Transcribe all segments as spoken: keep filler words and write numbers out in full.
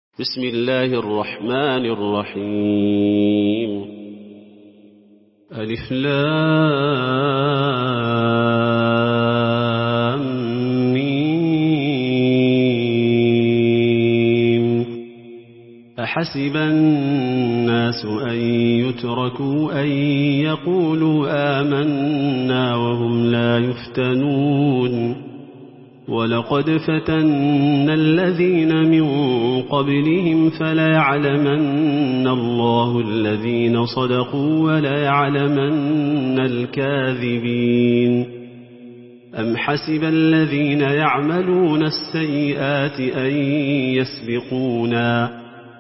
بسم الله الرحمن الرحيم ألف لام ميم أحسب الناس أن يتركوا أن يقولوا آمنا وهم لا يفتنون ولقد فتنا الذين من قبلهم فليعلمن الله الذين صدقوا وليعلمن الكاذبين أم حسب الذين يعملون السيئات أن يسبقونا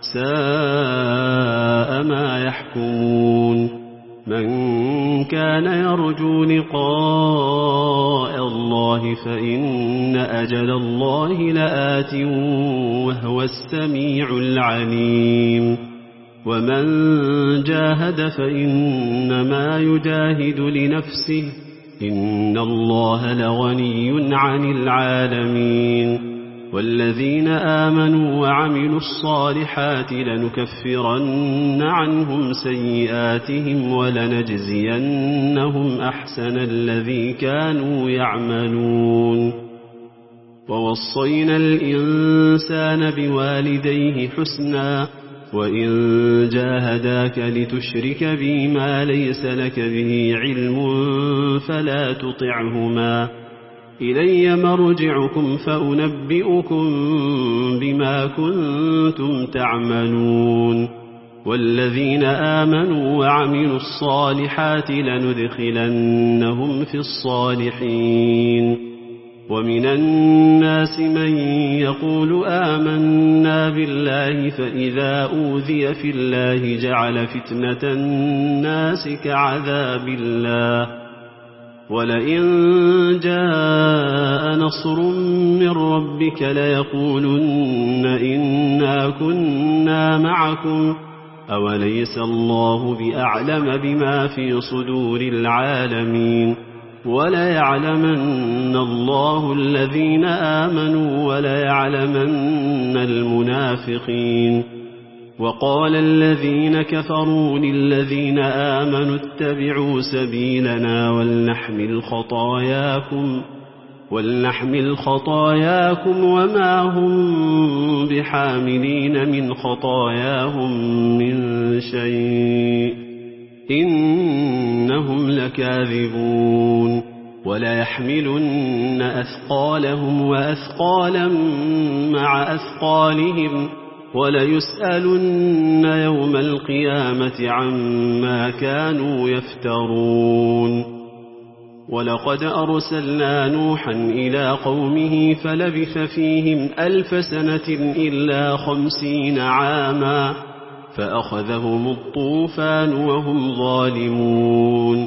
ساء ما يحكمون من كان يرجو لقاء الله فإن أجل الله لآت وهو السميع العليم ومن جاهد فإنما يجاهد لنفسه إن الله لغني عن العالمين والذين آمنوا وعملوا الصالحات لنكفرن عنهم سيئاتهم ولنجزينهم أحسن الذي كانوا يعملون ووصينا الإنسان بوالديه حسنا وإن جاهداك لتشرك بي ما ليس لك به علم فلا تطعهما إلي مرجعكم فأنبئكم بما كنتم تعملون والذين آمنوا وعملوا الصالحات لندخلنهم في الصالحين ومن الناس من يقول آمنا بالله فإذا أوذي في الله جعل فتنة الناس كعذاب الله ولئن جاء نصر من ربك ليقولن إنا كنا معكم أوليس الله بأعلم بما في صدور العالمين وليعلمن الله الذين آمنوا وليعلمن المنافقين وقال الذين كفروا للذين آمنوا اتبعوا سبيلنا ولنحمل خطاياكم ولنحمل خطاياكم وما هم بحاملين من خطاياهم من شيء إنهم لكاذبون وليحملن أثقالهم وأثقالا مع أثقالهم وليسألن يوم القيامة عما كانوا يفترون ولقد أرسلنا نوحا إلى قومه فلبث فيهم ألف سنة إلا خمسين عاما فأخذهم الطوفان وهم ظالمون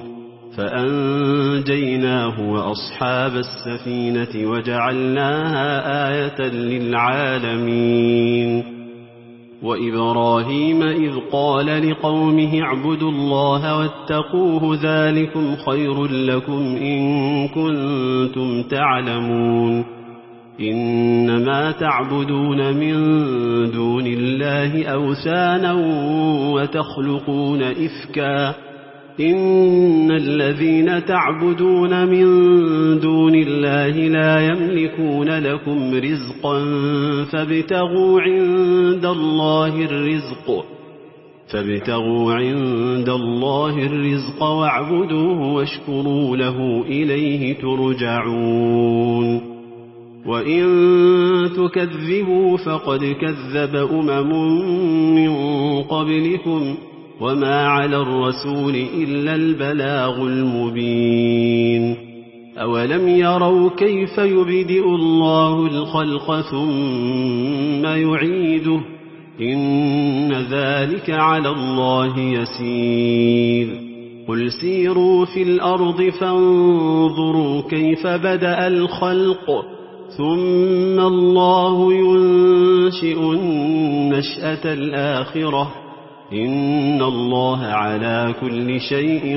فأنجيناه وأصحاب السفينة وجعلناها آية للعالمين وإبراهيم إذ قال لقومه اعبدوا الله واتقوه ذلكم خير لكم إن كنتم تعلمون إنما تعبدون من دون الله أوثانا وتخلقون إفكا إن الذين تعبدون من دون الله لا يملكون لكم رزقا فابتغوا عند الله الرزق فابتغوا عند الله الرزق واعبدوه واشكروا له إليه ترجعون وإن تكذبوا فقد كذب أمم من قبلكم وما على الرسول إلا البلاغ المبين أولم يروا كيف يبدئ الله الخلق ثم يعيده إن ذلك على الله يسير قل سيروا في الأرض فانظروا كيف بدأ الخلق ثم الله ينشئ النشأة الآخرة إن الله على كل شيء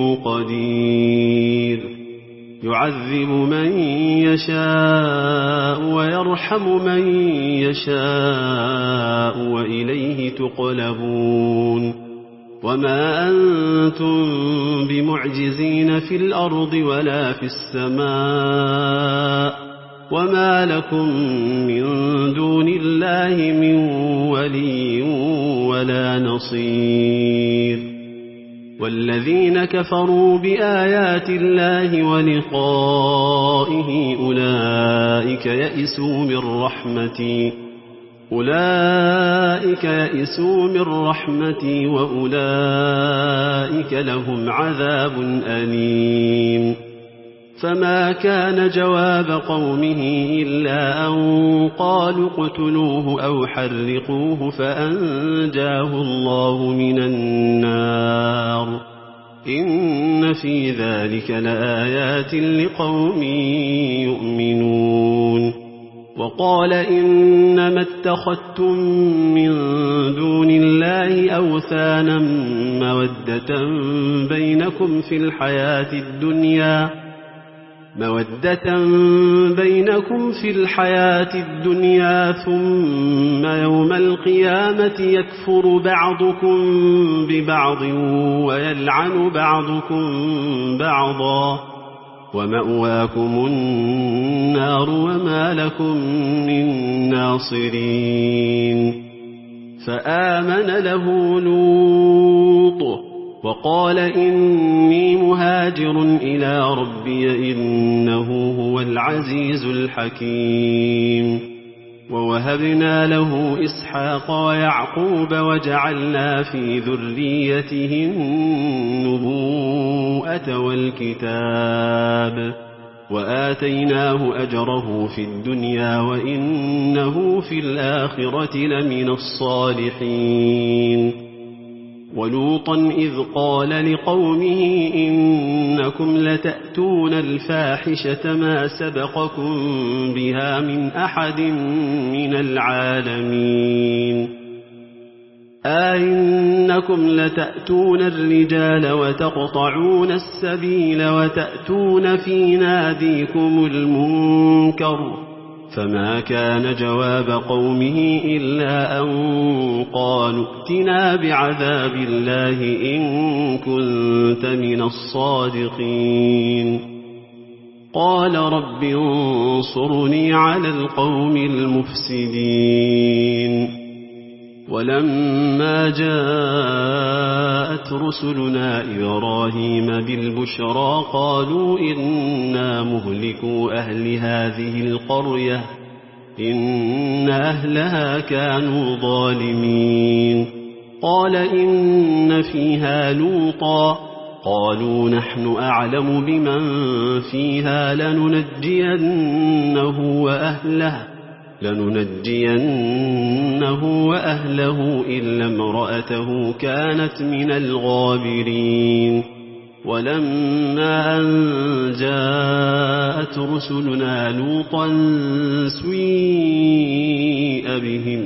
قدير يعذب من يشاء ويرحم من يشاء ينقلبون وما أنتم بمعجزين في الأرض ولا في السماء وما لكم من دون الله من ولي ولا نصير والذين كفروا بآيات الله ولقائه أولئك يئسوا من رحمتي أولئك يئسوا من رحمتي وأولئك لهم عذاب أليم فما كان جواب قومه إلا أن قالوا اقتلوه أو حرقوه فأنجاه الله من النار إن في ذلك لآيات لقوم يؤمنون وقال إنما اتخذتم من دون الله أوثانا مودة بينكم في الحياة الدنيا مودة بينكم في الحياة الدنيا ثم يوم القيامة يكفر بعضكم ببعض ويلعن بعضكم بعضا ومأواكم النار وما لكم من ناصرين فآمن له لوط وقال إني مهاجر إلى ربي إنه هو العزيز الحكيم ووهبنا له إسحاق ويعقوب وجعلنا في ذريته النبوءة والكتاب وآتيناه أجره في الدنيا وإنه في الآخرة لمن الصالحين ولوطا إذ قال لقومه إنكم لتأتون الفاحشة ما سبقكم بها من أحد من العالمين أئنكم لتأتون الرجال وتقطعون السبيل وتأتون في ناديكم المنكر فما كان جواب قومه إلا أن قالوا ائتنا بعذاب الله إن كنت من الصادقين قال رب انصرني على القوم المفسدين ولما جاءت رسلنا إبراهيم بالبشرى قالوا إنا مهلكوا أهل هذه القرية إن أهلها كانوا ظالمين قال إن فيها لوطا قالوا نحن أعلم بمن فيها لننجينه وأهله لننجينه وأهله إلا امرأته كانت من الغابرين ولما أن جاءت رسلنا لوطا سويء بهم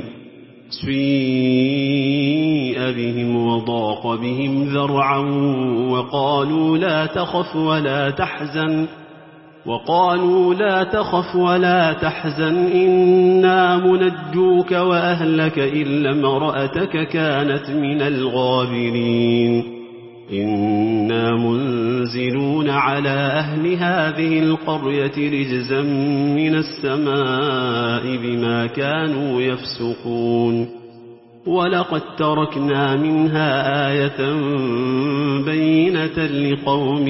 سويء بهم وضاق بهم ذرعا وقالوا لا تخف ولا تحزن وقالوا لا تخف ولا تحزن إنا منجوك وأهلك إلا امرأتك كانت من الغابرين إنا منزلون على أهل هذه القرية رجزا من السماء بما كانوا يفسقون ولقد تركنا منها آية بينة لقوم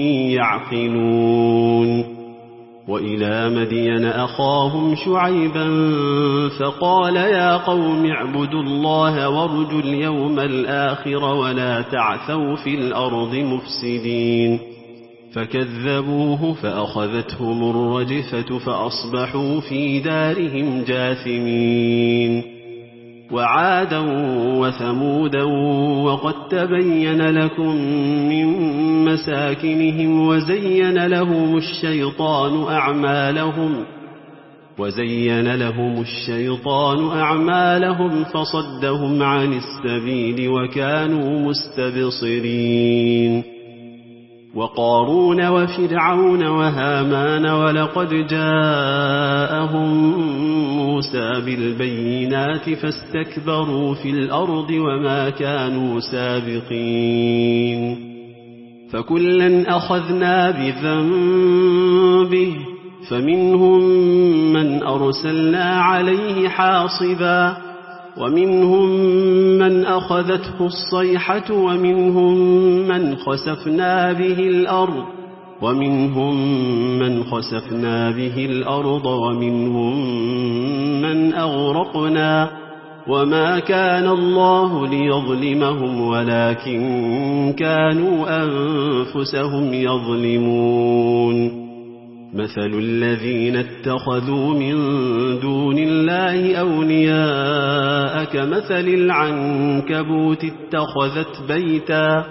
يعقلون وإلى مدين أخاهم شعيبا فقال يا قوم اعبدوا الله وارجوا اليوم الآخر ولا تعثوا في الأرض مفسدين فكذبوه فأخذتهم الرجفة فأصبحوا في دارهم جاثمين وعادا وثمودا وقد تبين لكم من مساكنهم وزين لهم الشيطان أعمالهم وزين لهم الشيطان أعمالهم فصدهم عن السبيل وكانوا مستبصرين وقارون وفرعون وهامان ولقد جاءهم موسى بالبينات فاستكبروا في الأرض وما كانوا سابقين فكلا أخذنا بذنبه فمنهم من أرسلنا عليه حاصبا ومنهم من أخذته الصيحة ومنهم من خسفنا به الأرض ومنهم من خسفنا به الأرض ومنهم من أغرقنا وما كان الله ليظلمهم ولكن كانوا أنفسهم يظلمون مثل الذين اتخذوا من دون الله أولياء كمثل العنكبوت اتخذت بيتا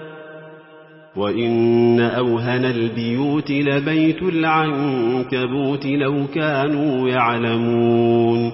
وإن أوهن البيوت لبيت العنكبوت لو كانوا يعلمون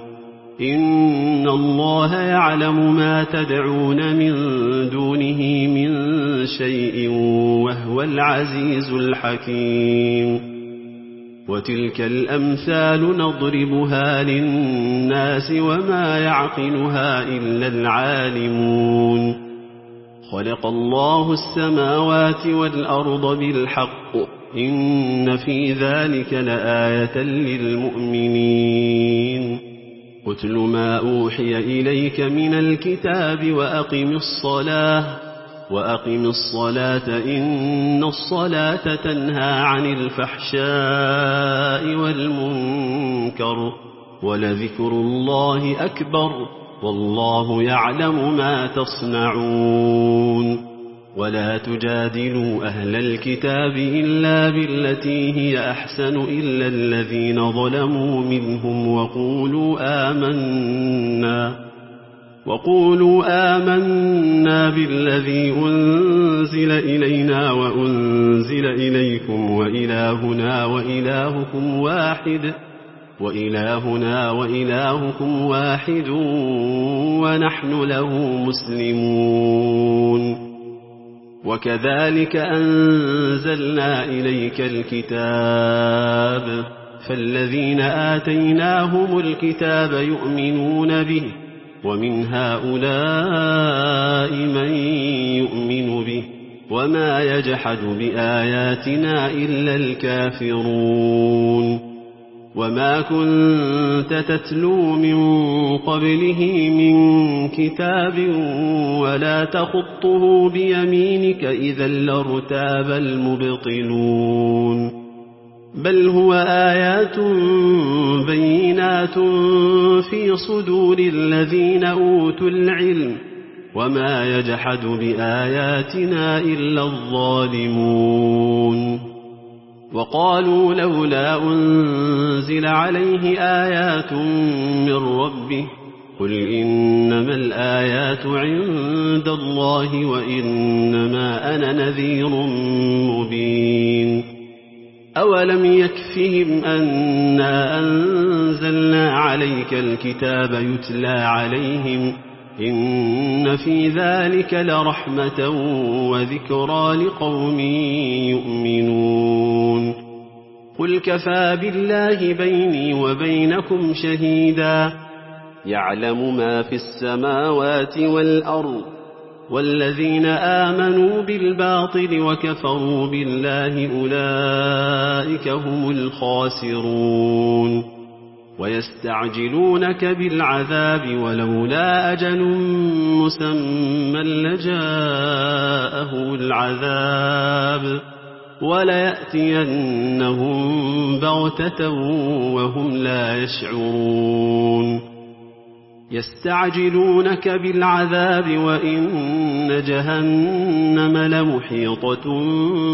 إن الله يعلم ما تدعون من دونه من شيء وهو العزيز الحكيم وتلك الأمثال نضربها للناس وما يعقلها إلا العالمون خلق الله السماوات والأرض بالحق إن في ذلك لآية للمؤمنين اتل ما أوحي إليك من الكتاب وأقم الصلاة وأقم الصلاة إن الصلاة تنهى عن الفحشاء والمنكر ولذكر الله أكبر والله يعلم ما تصنعون ولا تجادلوا أهل الكتاب إلا بالتي هي أحسن إلا الذين ظلموا منهم وقولوا آمنا وقولوا آمنا بالذي أنزل إلينا وأنزل إليكم وإلهنا وإلهكم واحد وإلهنا وإلهكم واحد ونحن له مسلمون وكذلك أنزلنا إليك الكتاب فالذين آتيناهم الكتاب يؤمنون به ومن هؤلاء من يؤمن به وما يجحد بآياتنا إلا الكافرون وما كنت تتلو من قبله من كتاب ولا تخطه بيمينك إذا لارتاب المبطلون بل هو آيات بينات في صدور الذين أوتوا العلم وما يجحد بآياتنا إلا الظالمون وقالوا لولا أنزل عليه آيات من ربه قل إنما الآيات عند الله وإنما أنا نذير مبين أولم يكفهم أنا أنزلنا عليك الكتاب يتلى عليهم إن في ذلك لرحمة وذكرى لقوم يؤمنون قل كفى بالله بيني وبينكم شهيدا يعلم ما في السماوات والأرض والذين آمنوا بالباطل وكفروا بالله أولئك هم الخاسرون ويستعجلونك بالعذاب ولولا أجل مسمى لجاءهم العذاب وليأتينهم بغتة وهم لا يشعرون يستعجلونك بالعذاب وإن جهنم لمحيطة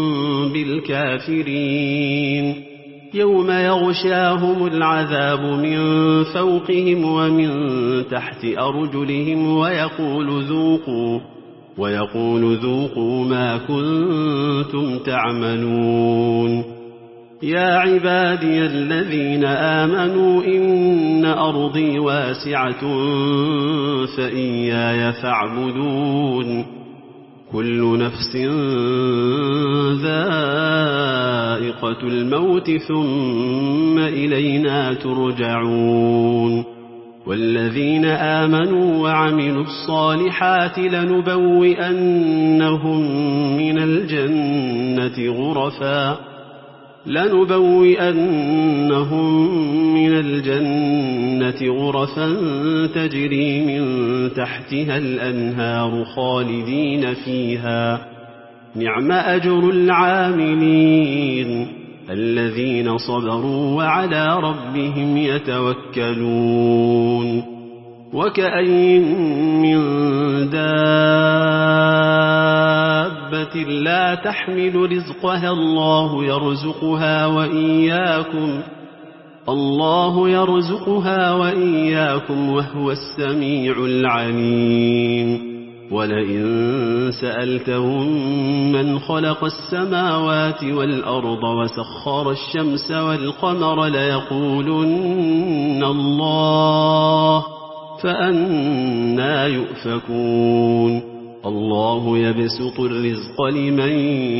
بالكافرين يوم يغشاهم العذاب من فوقهم ومن تحت أرجلهم ويقول ذوقوا ويقول ذوقوا ما كنتم تعملون يا عبادي الذين آمنوا إن أرضي واسعة فإياي فاعبدون كل نفس ذائقة الموت ثم إلينا ترجعون والذين آمنوا وعملوا الصالحات لنبوئنهم من الجنة غرفا لنبوئنهم من الجنة غرفا تجري من تحتها الأنهار خالدين فيها نعم أجر العاملين الذين صبروا وعلى ربهم يتوكلون وكأين من دابة لا تحمل رزقها الله يرزقها وإياكم الله يرزقها وإياكم وهو السميع العليم ولئن سألتهم من خلق السماوات والأرض وسخر الشمس والقمر ليقولن الله فأنى يؤفكون الله يبسط الرزق لمن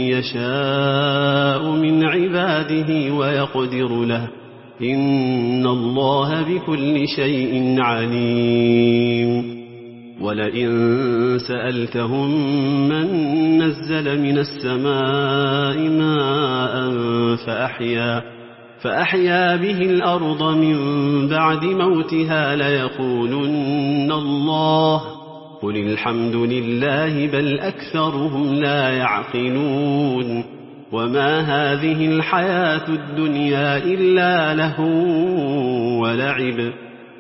يشاء من عباده ويقدر له إن الله بكل شيء عليم ولئن سألتهم من نزل من السماء ماء فأحيا, فأحيا به الأرض من بعد موتها ليقولن الله قل الحمد لله بل أكثرهم لا يعقلون وما هذه الحياة الدنيا إلا لهو ولعب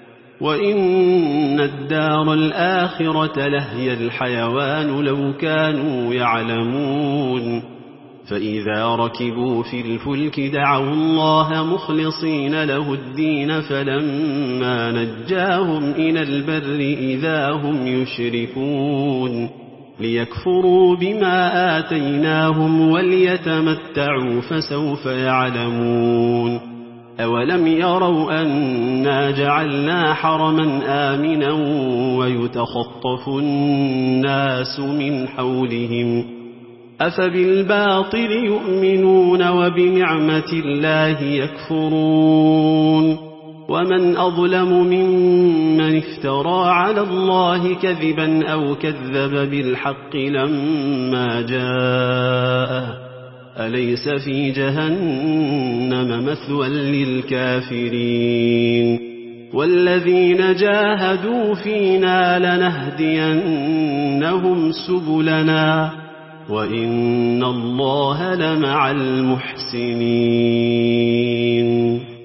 وإن الدار الآخرة لهي الحيوان لو كانوا يعلمون فإذا ركبوا في الفلك دعوا الله مخلصين له الدين فلما نجاهم إلى البر إذا هم يشركون ليكفروا بما آتيناهم وليتمتعوا فسوف يعلمون أولم يروا أنا جعلنا حرما آمنا ويتخطف الناس من حولهم أفبالباطل يؤمنون وبنعمة الله يكفرون ومن أظلم ممن افترى على الله كذبا أو كذب بالحق لما جاءه أليس في جهنم مثوى للكافرين والذين جاهدوا فينا لنهدينهم سبلنا وإن الله لمع المحسنين